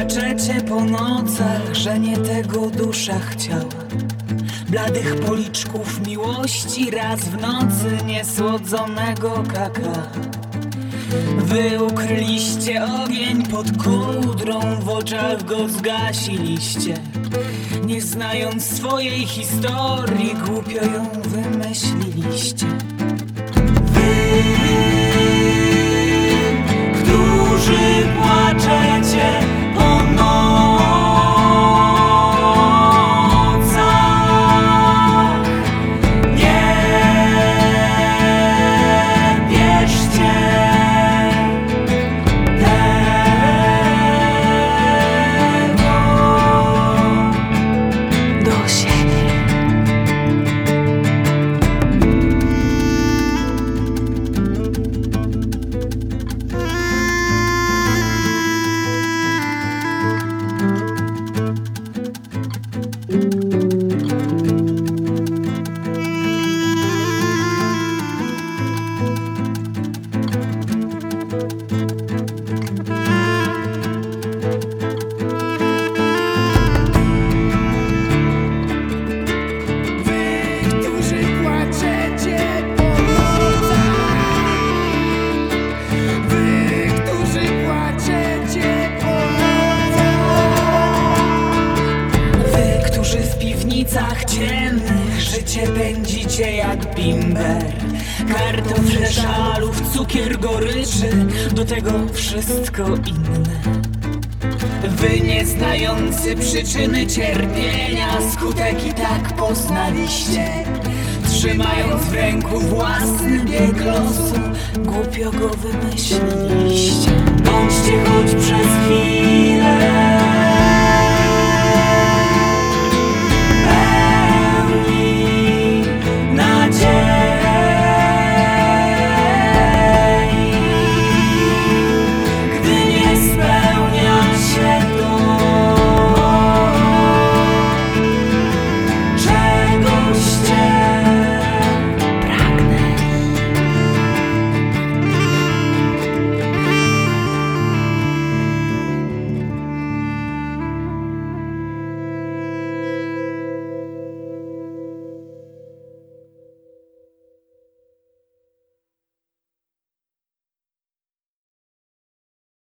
płaczecie po nocach, że nie tego dusza chciała. Bladych policzków miłości raz w nocy niesłodzonego kakao. Wy ukryliście ogień pod kołdrą, w oczach go zgasiliście. Nie znając swojej historii, głupio ją wymyśliliście. Wy, którzy płaczecie po nocach, nie bierzcie tego do siebie. Ciemnych życie pędzicie jak bimber. Kartofle żalów, cukier goryczy, do tego wszystko inne. Wy nie znający przyczyny cierpienia, skutek i tak poznaliście. Trzymając w ręku własny bieg losu, głupio go wymyśliliście.